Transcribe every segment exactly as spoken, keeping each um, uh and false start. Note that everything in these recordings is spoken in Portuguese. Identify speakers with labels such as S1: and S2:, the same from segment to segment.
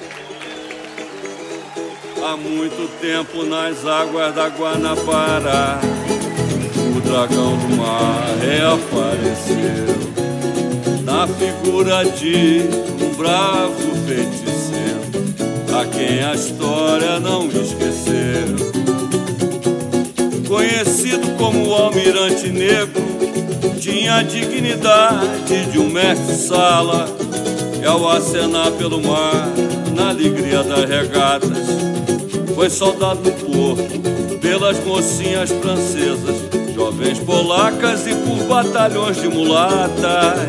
S1: Há muito tempo nas águas da Guanabara, o dragão do mar reapareceu na figura de um bravo feiticeiro, a quem a história não esqueceu. Conhecido como o Almirante Negro, tinha a dignidade de um mestre-sala, e ao acenar pelo mar, na alegria das regatas, foi soldado no porto pelas mocinhas francesas, jovens polacas e por batalhões de mulatas.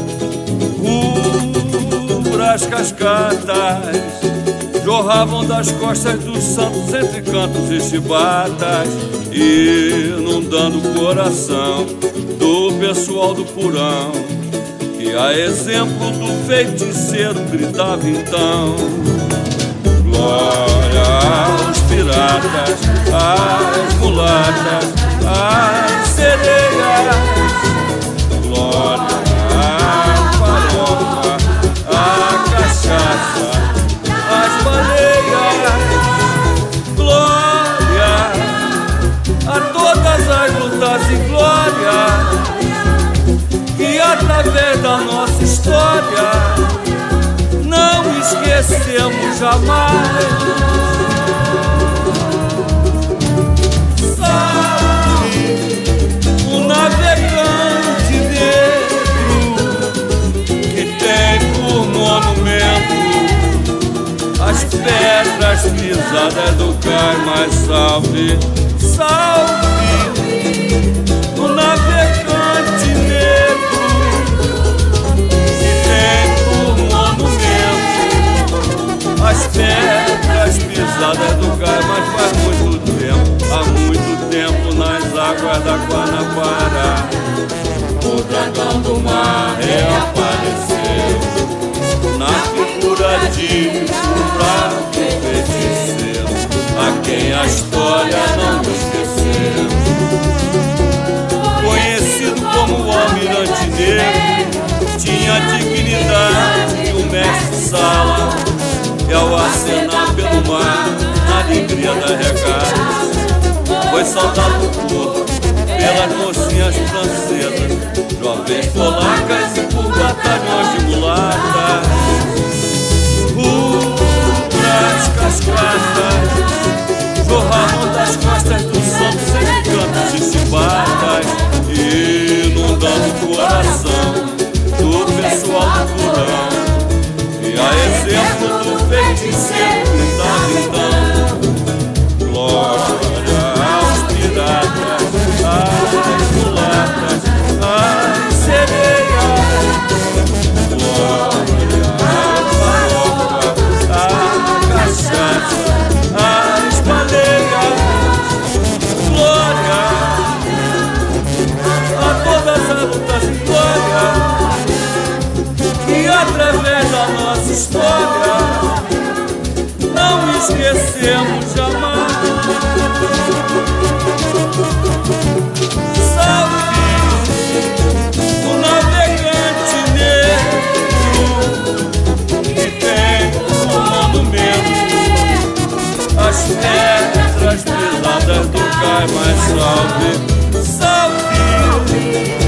S1: Rubras cascatas jorravam das costas dos santos entre cantos e chibatas, inundando o coração do pessoal do porão, que a exemplo do feiticeiro gritava então: glória aos piratas, às mulatas, às sereias, glória à farofa, à cachaça, às baleias, glória a todas as lutas e glória que através da nossa história não esquecemos jamais. Salve o navegante negro que tem por monumento as pedras pisadas do cais. Mas salve, salve o navegante negro que tem por monumento as pedras pisadas do cais. Mas faz muito tempo, há muito tempo nas águas da Guanabara, o dragão do mar reapareceu na figura de um bravo feiticeiro, a quem a história não esqueceu. Conhecido como o Almirante Negro, tinha a dignidade de um mestre-sala, e ao acenar pelo mar, na alegria da regata, foi soldado no porto pelas mocinhas francesas, jovens polacas e por batalhões de mulatas. Rubras cascatas jorravam das costas dos santos entre cantos e chibatas, inundando o coração do pessoal do porão, e a exemplo do feiticeiro gritava então: glória aos piratas, às mulatas, às sereias, glória à farofa, à cachaça, às baleias, glória a todas as lutas e glória que através da nossa história não esquecemos jamais. Salve o navegante negro que tem como monumento as pedras pesadas do cais. Mas salve, salve